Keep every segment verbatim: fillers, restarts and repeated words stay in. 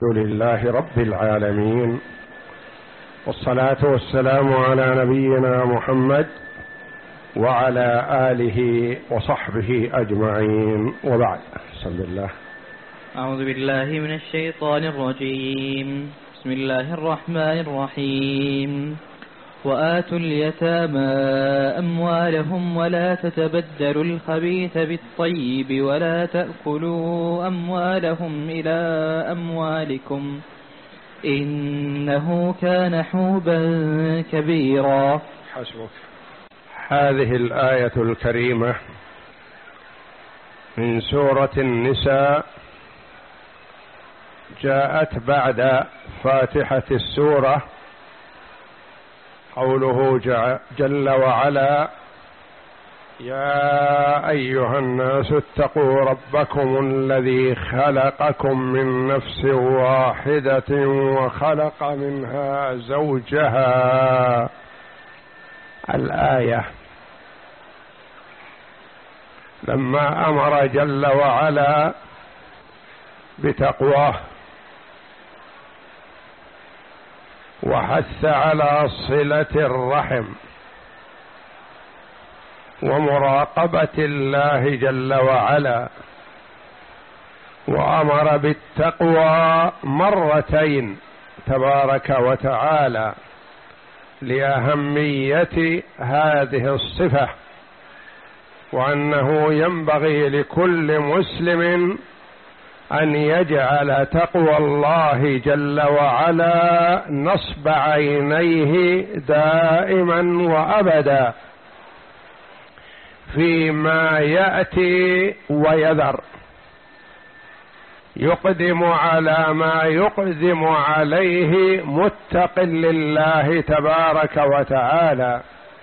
لله رب العالمين، والصلاة والسلام على نبينا محمد وعلى آله وصحبه أجمعين، وبعد. بسم الله. أعوذ بالله من الشيطان الرجيم. بسم الله الرحمن الرحيم. وآتوا اليتامى أموالهم ولا تتبدلوا الخبيث بالطيب ولا تأكلوا أموالهم إلى أموالكم إنه كان حوبا كبيرا. حسبك. هذه الآية الكريمة من سورة النساء جاءت بعد فاتحة السورة، قوله جل وعلا: يا أيها الناس اتقوا ربكم الذي خلقكم من نفس واحدة وخلق منها زوجها. الآية لما أمر جل وعلا بتقواه وحث على صلة الرحم ومراقبة الله جل وعلا، وأمر بالتقوى مرتين تبارك وتعالى لأهمية هذه الصفة، وأنه ينبغي لكل مسلم أن يجعل تقوى الله جل وعلا نصب عينيه دائما وأبدا فيما يأتي ويذر، يقدم على ما يقدم عليه متق لله تبارك وتعالى،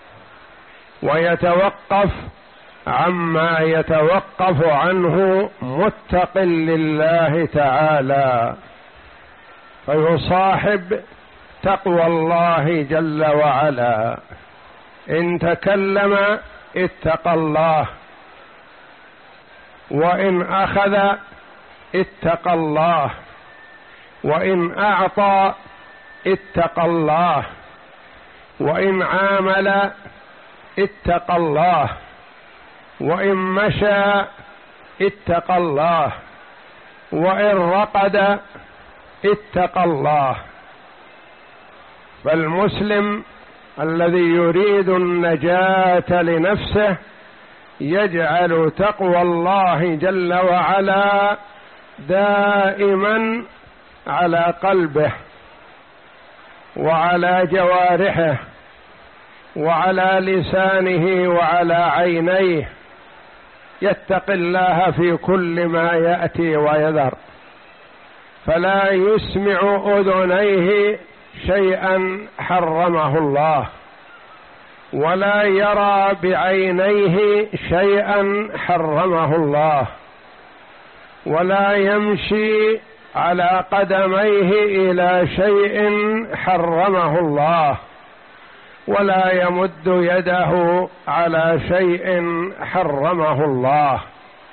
ويتوقف عما يتوقف عنه متق لله تعالى، فيصاحب تقوى الله جل وعلا. إن تكلم اتقى الله، وإن أخذ اتقى الله، وإن أعطى اتقى الله، وإن عامل اتقى الله، وإن مشى اتقى الله، وإن رقد اتقى الله. فالمسلم الذي يريد النجاة لنفسه يجعل تقوى الله جل وعلا دائما على قلبه وعلى جوارحه وعلى لسانه وعلى عينيه، يتقي الله في كل ما يأتي ويذر، فلا يسمع أذنيه شيئا حرمه الله، ولا يرى بعينيه شيئا حرمه الله، ولا يمشي على قدميه إلى شيء حرمه الله، ولا يمد يده على شيء حرمه الله،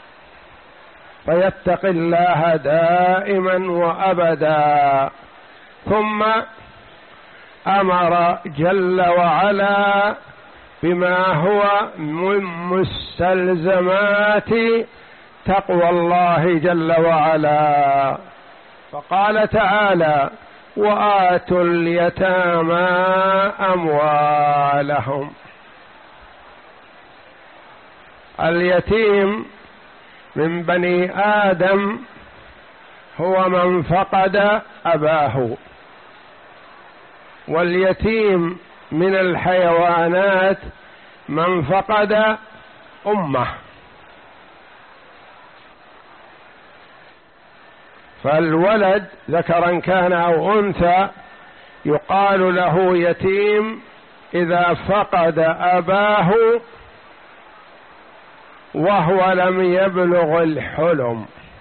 فيتقي الله دائما وأبدا. ثم أمر جل وعلا بما هو من مستلزمات تقوى الله جل وعلا، فقال تعالى: وآتوا اليتامى أموالهم. اليتيم من بني آدم هو من فقد أباه، واليتيم من الحيوانات من فقد أمه. فالولد ذكرا كان أو أنثى يقال له يتيم إذا فقد أباه وهو لم يبلغ الحلم،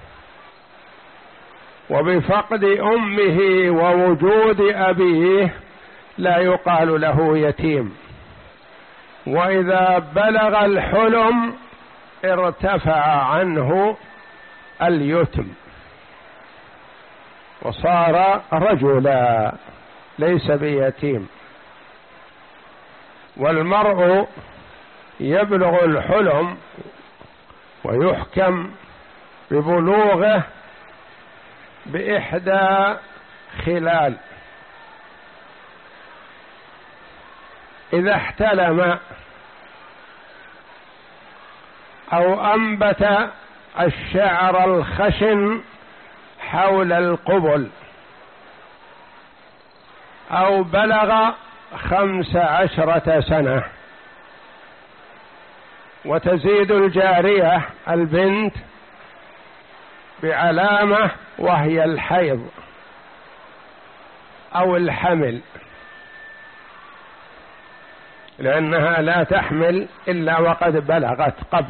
وبفقد أمه ووجود أبيه لا يقال له يتيم، وإذا بلغ الحلم ارتفع عنه اليتم. وصار رجلا ليس بيتيم. والمرء يبلغ الحلم ويحكم ببلوغه بإحدى خلال: إذا احتلم أو أنبت الشعر الخشن حول القبل، أو بلغ خمس عشرة سنة. وتزيد الجارية البنت بعلامة وهي الحيض أو الحمل، لأنها لا تحمل إلا وقد بلغت قبل،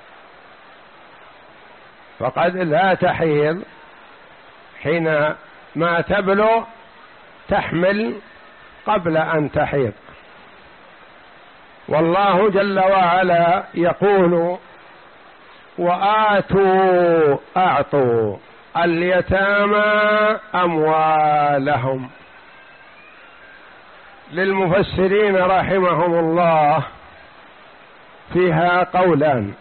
فقد لا تحيض حين ما تبلغ، تحمل قبل أن تحيض. والله جل وعلا يقول: وآتوا أعطوا اليتامى أموالهم. للمفسرين رحمهم الله فيها قولان: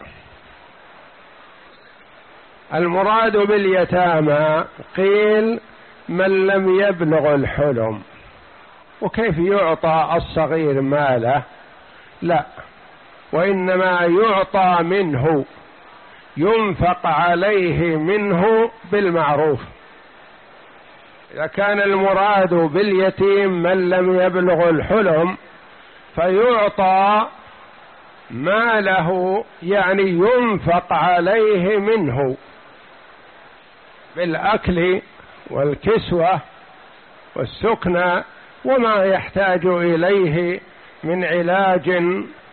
المراد باليتامى قيل من لم يبلغ الحلم. وكيف يعطى الصغير ماله؟ لا، وإنما يعطى منه، ينفق عليه منه بالمعروف. إذا كان المراد باليتيم من لم يبلغ الحلم فيعطى ماله، يعني ينفق عليه منه بالأكل والكسوة والسكنى وما يحتاج إليه من علاج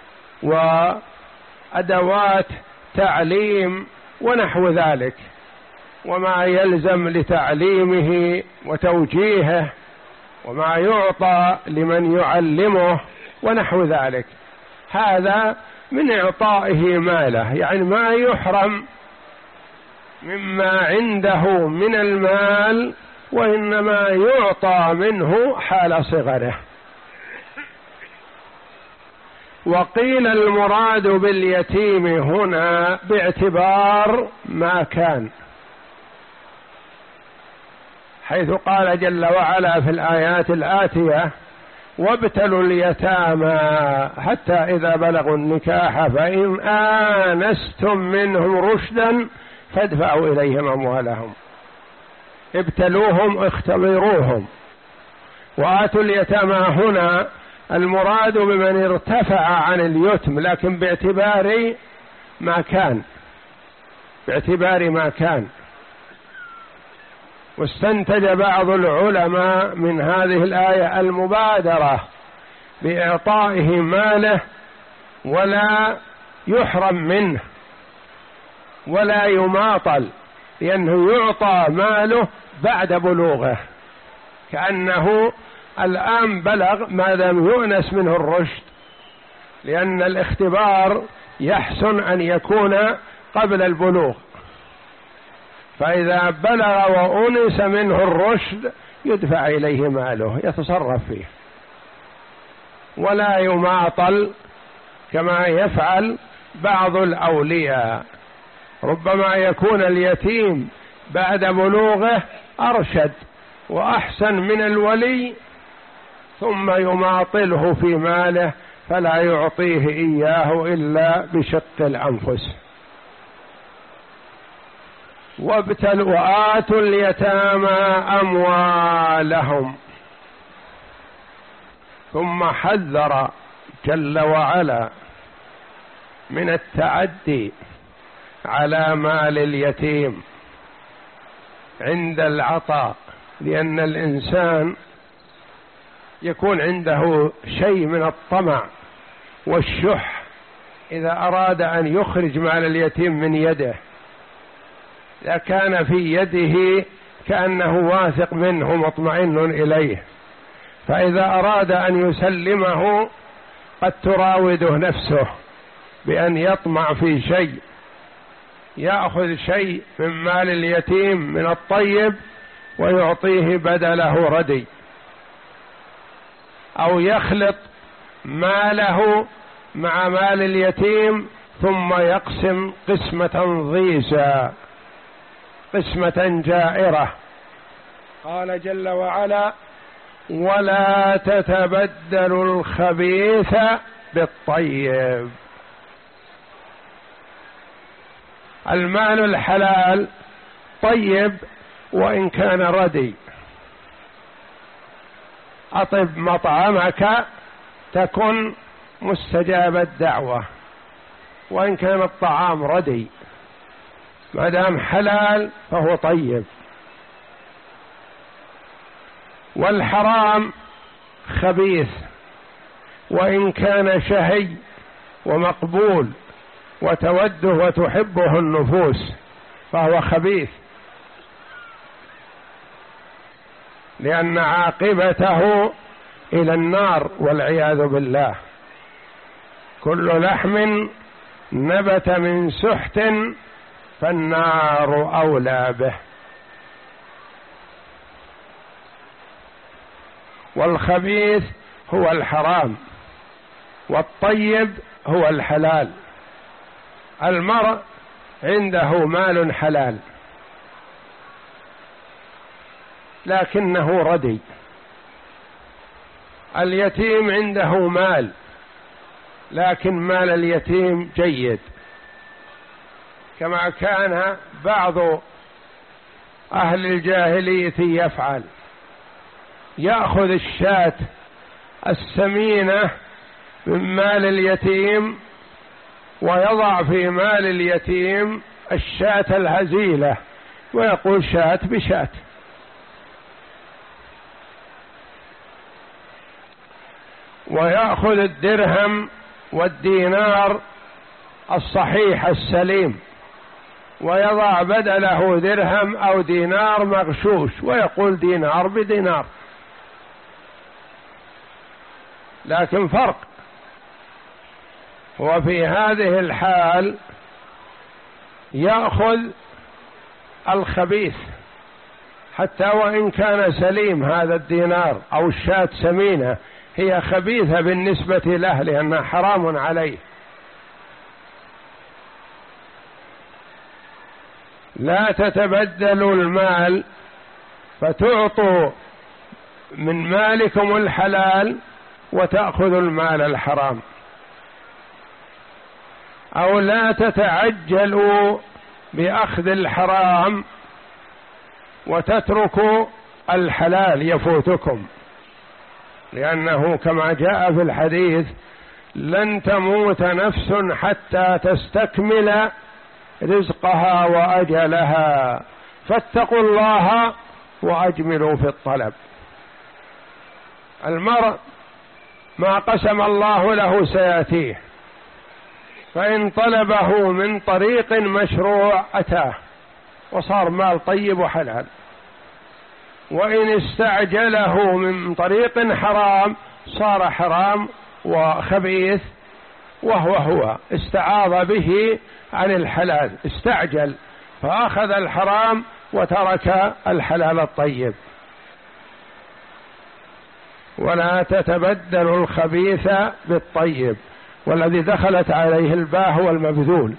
وأدوات تعليم ونحو ذلك، وما يلزم لتعليمه وتوجيهه، وما يعطى لمن يعلمه ونحو ذلك. هذا من إعطائه ماله، يعني ما يحرم مما عنده من المال، وإنما يعطى منه حال صغره. وقيل المراد باليتيم هنا باعتبار ما كان، حيث قال جل وعلا في الآيات الآتية: وابتلوا اليتامى حتى إذا بلغوا النكاح فإن آنستم منهم رشدا فادفعوا إليهم أموالهم. ابتلوهم، اختبروهم. وآتوا اليتامى هنا المراد بمن ارتفع عن اليتم، لكن باعتبار ما كان، باعتبار ما كان. واستنتج بعض العلماء من هذه الآية المبادرة بإعطائه ماله، ولا يحرم منه ولا يماطل، لأنه يعطى ماله بعد بلوغه، كأنه الآن بلغ ما لم يؤنس منه الرشد، لأن الاختبار يحسن أن يكون قبل البلوغ. فإذا بلغ وأنس منه الرشد يدفع إليه ماله يتصرف فيه، ولا يماطل كما يفعل بعض الأولياء. ربما يكون اليتيم بعد بلوغه أرشد وأحسن من الولي، ثم يماطله في ماله فلا يعطيه إياه إلا بشق الأنفس. وابتلوا وآتوا اليتامى أموالهم. ثم حذر جل وعلا من التعدي على مال اليتيم عند العطاء، لأن الإنسان يكون عنده شيء من الطمع والشح إذا أراد أن يخرج مال اليتيم من يده، إذا كان في يده كأنه واثق منه مطمئن إليه، فإذا أراد أن يسلمه قد تراوده نفسه بأن يطمع في شيء، يأخذ شيء من مال اليتيم من الطيب ويعطيه بدله ردي، أو يخلط ماله مع مال اليتيم ثم يقسم قسمة ضيزى، قسمة جائرة. قال جل وعلا: ولا تتبدلوا الخبيث بالطيب. المال الحلال طيب وإن كان ردي. أطب مطعمك تكن مستجاب الدعوة وإن كان الطعام ردي، ما دام حلال فهو طيب. والحرام خبيث وإن كان شهي ومقبول وتوده وتحبه النفوس فهو خبيث، لأن عاقبته إلى النار والعياذ بالله. كل لحم نبت من سحت فالنار أولى به. والخبيث هو الحرام والطيب هو الحلال. المرء عنده مال حلال لكنه ردي، اليتيم عنده مال لكن مال اليتيم جيد، كما كان بعض أهل الجاهلية يفعل، يأخذ الشاة السمينة من مال اليتيم ويضع في مال اليتيم الشاة الهزيلة ويقول شاة بشاة. ويأخذ الدرهم والدينار الصحيح السليم ويضع بدله درهم أو دينار مغشوش ويقول دينار بدينار. لكن فرق، وفي هذه الحال يأخذ الخبيث حتى وإن كان سليم هذا الدينار أو الشاة سمينة، هي خبيثة بالنسبة له لأنها حرام عليه. لا تتبدلوا المال فتعطوا من مالكم الحلال وتأخذوا المال الحرام، أو لا تتعجلوا بأخذ الحرام وتتركوا الحلال يفوتكم، لأنه كما جاء في الحديث: لن تموت نفس حتى تستكمل رزقها وأجلها فاتقوا الله وأجملوا في الطلب. المرء ما قسم الله له سيأتيه، فإن طلبه من طريق مشروع أتاه وصار مال طيب وحلال، وإن استعجله من طريق حرام صار حرام وخبيث، وهو هو استعاض به عن الحلال، استعجل فأخذ الحرام وترك الحلال الطيب. ولا تتبدلوا الخبيث بالطيب، والذي دخلت عليه الباء هو المبذول،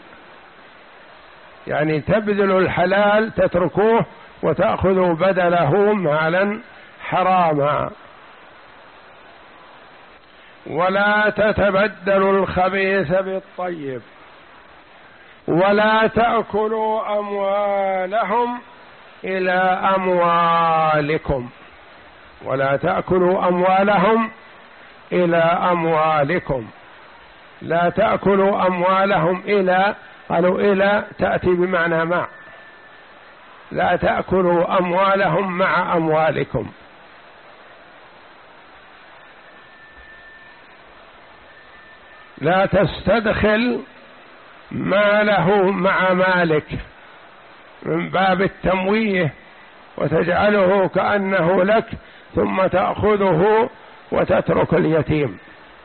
يعني تبذلوا الحلال تتركوه وتأخذوا بدله مالا حراما. ولا تتبدلوا الخبيث بالطيب ولا تأكلوا أموالهم إلى أموالكم، ولا تأكلوا أموالهم إلى أموالكم. لا تأكلوا أموالهم إلى، قالوا إلى تأتي بمعنى مع، لا تأكلوا أموالهم مع أموالكم. لا تستدخل ماله مع مالك من باب التمويه وتجعله كأنه لك ثم تأخذه وتترك اليتيم.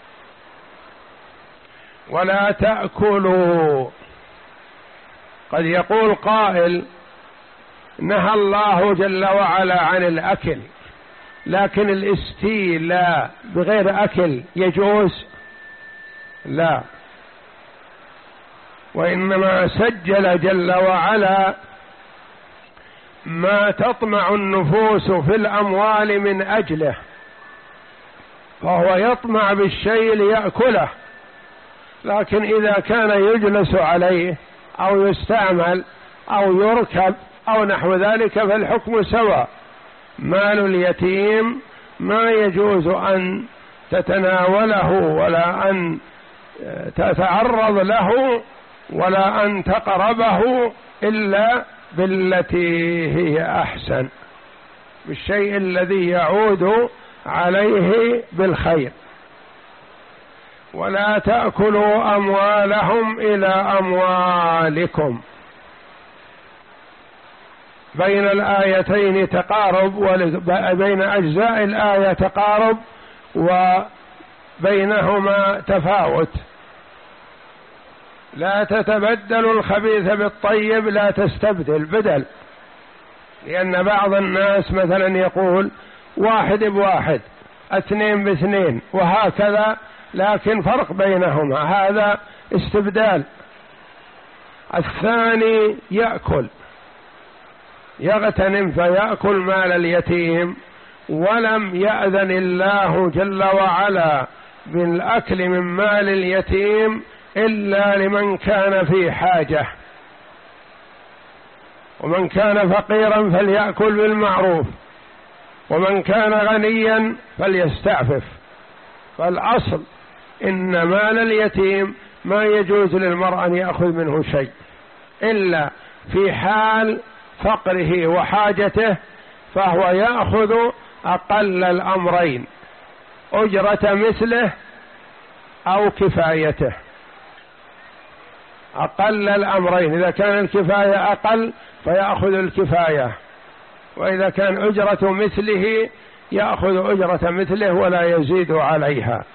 ولا تأكلوا، قد يقول قائل: نهى الله جل وعلا عن الأكل، لكن الاستيلاء بغير أكل يجوز؟ لا، وإنما سجل جل وعلا ما تطمع النفوس في الأموال من أجله، فهو يطمع بالشيء ليأكله، لكن إذا كان يجلس عليه أو يستعمل أو يركب أو نحو ذلك فالحكم سواء. مال اليتيم ما يجوز أن تتناوله ولا أن تتعرض له ولا أن تقربه إلا بالتي هي أحسن، بالشيء الذي يعود عليه بالخير. ولا تأكلوا أموالهم إلى أموالكم. بين الآيتين تقارب، وبين أجزاء الآية تقارب وبينهما تفاوت. لا تتبدلوا الخبيث بالطيب، لا تستبدل بدل، لأن بعض الناس مثلا يقول واحد بواحد، اثنين باثنين، وهكذا، لكن فرق بينهما، هذا استبدال. الثاني يأكل، يغتنم فيأكل مال اليتيم، ولم يأذن الله جل وعلا بالأكل من مال اليتيم إلا لمن كان في حاجة، ومن كان فقيرا فليأكل بالمعروف، ومن كان غنيا فليستعفف. فالأصل إن مال اليتيم ما يجوز للمرء أن يأخذ منه شيء إلا في حال فقره وحاجته، فهو يأخذ أقل الأمرين، أجرة مثله أو كفايته. أقل الأمرين، إذا كان الكفاية أقل فيأخذ الكفاية، وإذا كان أجرة مثله يأخذ أجرة مثله ولا يزيد عليها.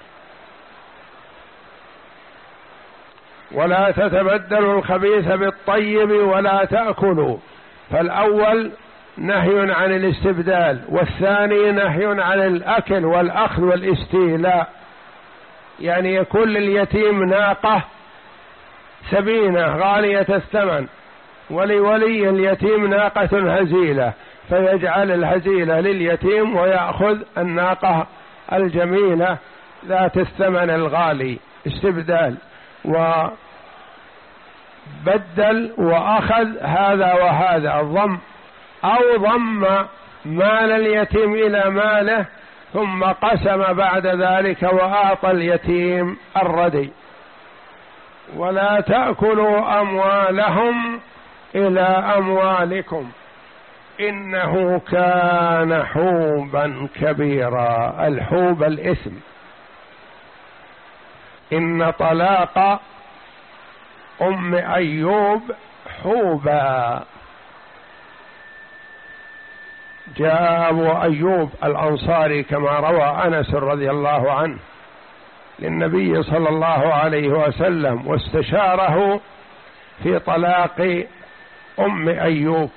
ولا تتبدلوا الخبيث بالطيب ولا تأكلوا، فالأول نهي عن الاستبدال، والثاني نهي عن الأكل والأخذ والاستيلاء. يعني يكون لليتيم ناقة سبينة غالية الثمن، ولولي اليتيم ناقة هزيلة، فيجعل الهزيلة لليتيم ويأخذ الناقة الجميلة ذات الثمن الغالي، استبدال. وبدل وأخذ هذا وهذا، ضم أو ضم مال اليتيم إلى ماله ثم قسم بعد ذلك وأعطى اليتيم الردي. ولا تأكلوا أموالهم إلى أموالكم إنه كان حوبا كبيرا. الحوب الإثم. إن طلاق أم أيوب حوبا. جاء أبو أيوب الأنصاري كما روى أنس رضي الله عنه للنبي صلى الله عليه وسلم واستشاره في طلاق أم أيوب،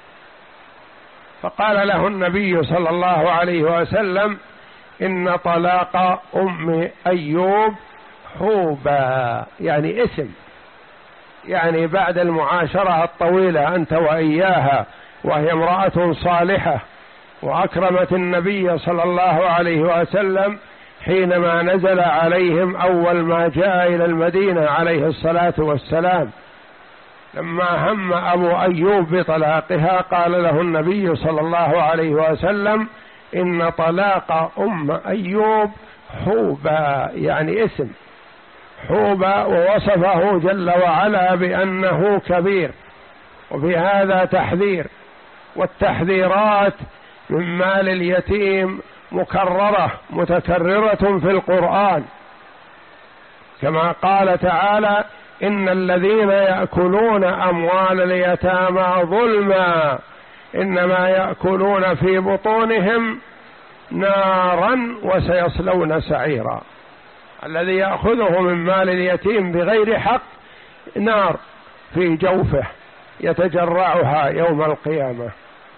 فقال له النبي صلى الله عليه وسلم: إن طلاق أم أيوب حوبا، يعني اسم، يعني بعد المعاشرة الطويلة أنت وإياها، وهي امرأة صالحة وأكرمت النبي صلى الله عليه وسلم حينما نزل عليهم أول ما جاء إلى المدينة عليه الصلاة والسلام. لما هم أبو أيوب بطلاقها قال له النبي صلى الله عليه وسلم: إن طلاق أم أيوب حوبا، يعني اسم حوبا، ووصفه جل وعلا بأنه كبير. وفي هذا تحذير، والتحذيرات من مال اليتيم مكررة متكررة في القرآن، كما قال تعالى: إن الذين يأكلون أموال اليتامى ظلما إنما يأكلون في بطونهم نارا وسيصلون سعيرا. الذي يأخذه من مال اليتيم بغير حق نار في جوفه يتجرعها يوم القيامة.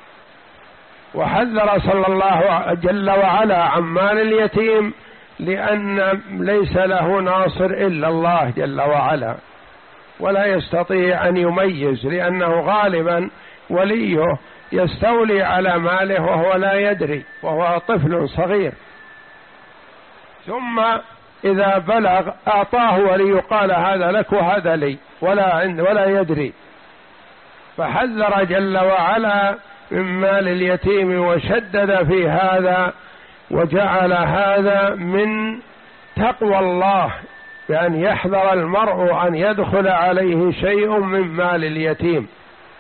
وحذر صلى الله جل وعلا عن مال اليتيم لأن ليس له ناصر إلا الله جل وعلا، ولا يستطيع أن يميز، لأنه غالبا وليه يستولي على ماله وهو لا يدري، وهو طفل صغير، ثم إذا بلغ أعطاه ولي قال هذا لك وهذا لي، ولا عند ولا يدري. فحذر جل وعلا من مال اليتيم وشدد في هذا، وجعل هذا من تقوى الله، بأن يحذر المرء أن يدخل عليه شيء من مال اليتيم.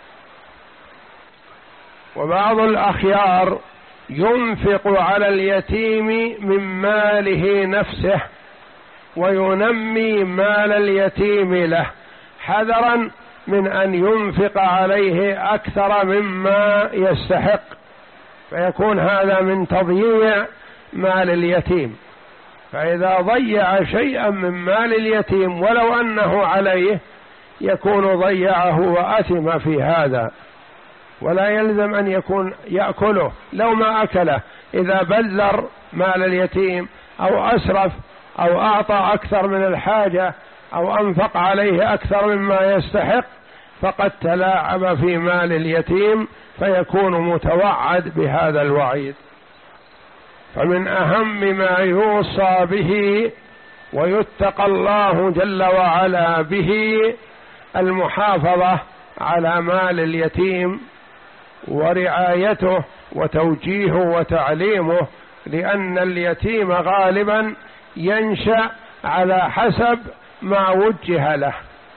وبعض الأخيار ينفق على اليتيم من ماله نفسه وينمي مال اليتيم له، حذرا من أن ينفق عليه أكثر مما يستحق، فيكون هذا من تضييع مال اليتيم. فإذا ضيع شيئا من مال اليتيم ولو أنه عليه يكون ضيعه وأثم في هذا، ولا يلزم أن يكون يأكله لو ما أكله. إذا بذر مال اليتيم أو أسرف أو أعطى أكثر من الحاجة أو أنفق عليه أكثر مما يستحق فقد تلاعب في مال اليتيم، فيكون متوعد بهذا الوعيد. فمن أهم ما يوصى به ويتقى الله جل وعلا به المحافظة على مال اليتيم ورعايته وتوجيهه وتعليمه، لأن اليتيم غالبا ينشأ على حسب ما وجه له،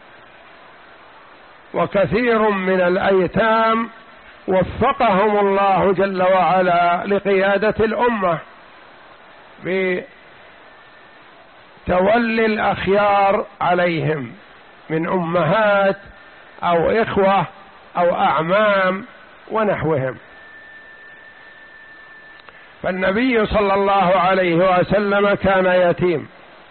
وكثير من الأيتام وفقهم الله جل وعلا لقيادة الأمة بتولي الأخيار عليهم من أمهات أو إخوة أو أعمام ونحوهم. فالنبي صلى الله عليه وسلم كان يتيم،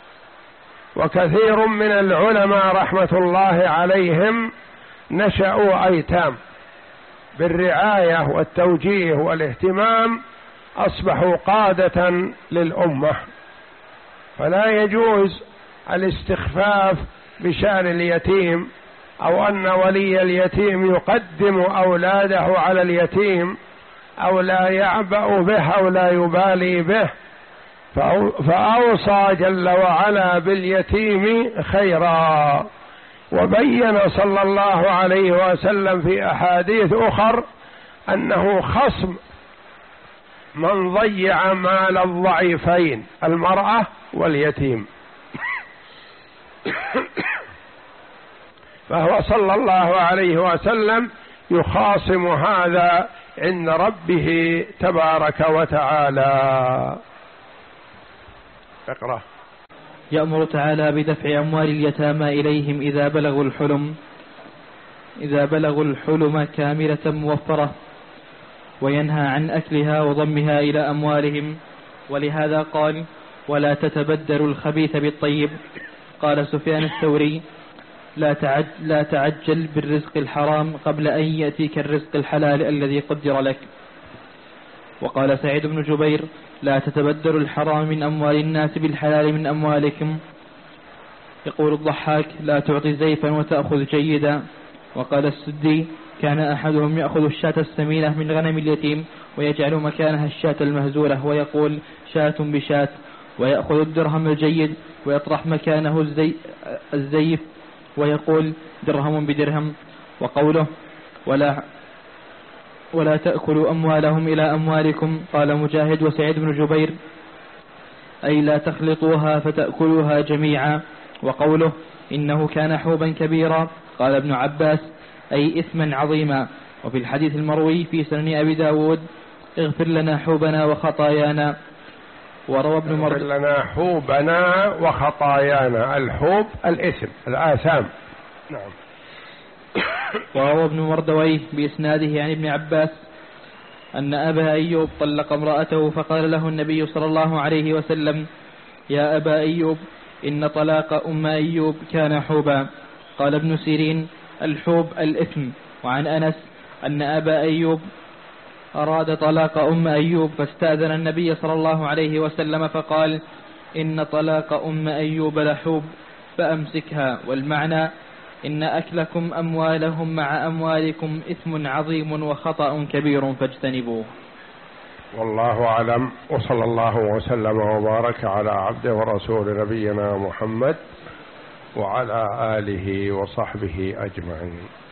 وكثير من العلماء رحمة الله عليهم نشأوا أيتام، بالرعاية والتوجيه والاهتمام أصبحوا قادة للأمة. فلا يجوز الاستخفاف بشأن اليتيم، أو أن ولي اليتيم يقدم أولاده على اليتيم، أو لا يعبأ به أو لا يبالي به. فأوصى جل وعلا باليتيم خيرا، وبين صلى الله عليه وسلم في أحاديث أخر أنه خصم من ضيع مال الضعيفين المرأة واليتيم. فهو صلى الله عليه وسلم يخاصم هذا عند ربه تبارك وتعالى. اقرأ. يأمر تعالى بدفع أموال اليتامى إليهم إذا بلغوا الحلم إذا بلغوا الحلم كاملة موفرة، وينهى عن أكلها وضمها إلى أموالهم. ولهذا قال: ولا تتبدلوا الخبيث بالطيب. قال سفيان الثوري: لا تعجل, لا تعجل بالرزق الحرام قبل أن يأتيك الرزق الحلال الذي قدر لك. وقال سعيد بن جبير: لا تتبدلوا الحرام من أموال الناس بالحلال من أموالكم. يقول الضحاك: لا تعطي زيفا وتأخذ جيدا. وقال السدي: كان أحدهم يأخذ الشاة السمينة من غنم اليتيم ويجعل مكانها الشاة المهزولة ويقول شاة بشاة، ويأخذ الدرهم الجيد ويطرح مكانه الزي الزيف ويقول درهم بدرهم. وقوله: ولا ولا تأكلوا أموالهم إلى أموالكم. قال مجاهد وسعيد بن جبير: أي لا تخلطوها فتأكلوها جميعا. وقوله: إنه كان حوبا كبيرا. قال ابن عباس: أي إثما عظيما. وفي الحديث المروي في سنن أبي داود: اغفر لنا حوبنا وخطايانا. وروى ابن اغفر لنا حوبنا وخطايانا. الحوب الإثم الآثام. نعم. وروى ابن مردويه بإسناده عن ابن عباس أن أبا أيوب طلق امرأته، فقال له النبي صلى الله عليه وسلم: يا أبا أيوب، إن طلاق أم أيوب كان حوبا. قال ابن سيرين: الحوب الإثم، وعن أنس أن أبا أيوب أراد طلاق أم أيوب فاستأذن النبي صلى الله عليه وسلم فقال إن طلاق أم أيوب لحوب فأمسكها. والمعنى إن أكلكم أموالهم مع أموالكم إثم عظيم وخطأ كبير فاجتنبوه. والله أعلم، وصلى الله وسلم وبارك على عبده ورسول نبينا محمد وعلى آله وصحبه أجمعين.